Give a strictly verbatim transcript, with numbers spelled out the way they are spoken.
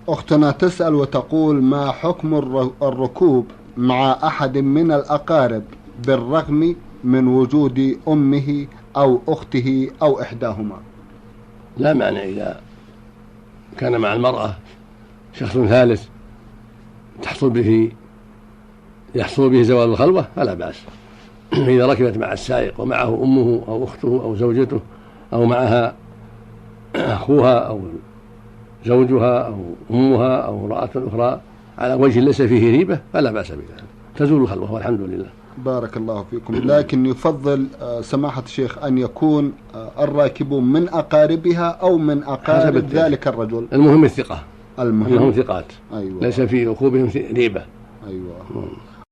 أختنا تسأل وتقول: ما حكم الركوب مع أحد من الأقارب بالرغم من وجود أمه أو أخته أو إحداهما؟ لا مانع إذا كان مع المرأة شخص ثالث تحصل به يحصل به زوال الخلوة فلا بأس. إذا ركبت مع السائق ومعه أمه أو أخته أو زوجته أو معها أخوها أو زوجها أو أمها أو امرأة أخرى على وجه ليس فيه ريبة فلا بأس بذلك، تزول الخلوة والحمد لله. بارك الله فيكم. لكن يفضل سماحة الشيخ أن يكون الراكب من أقاربها أو من أقارب ذلك الرجل. المهم الثقة، المهم, المهم ثقات. أيوة. ليس في ركوبهم ريبة. أيوة.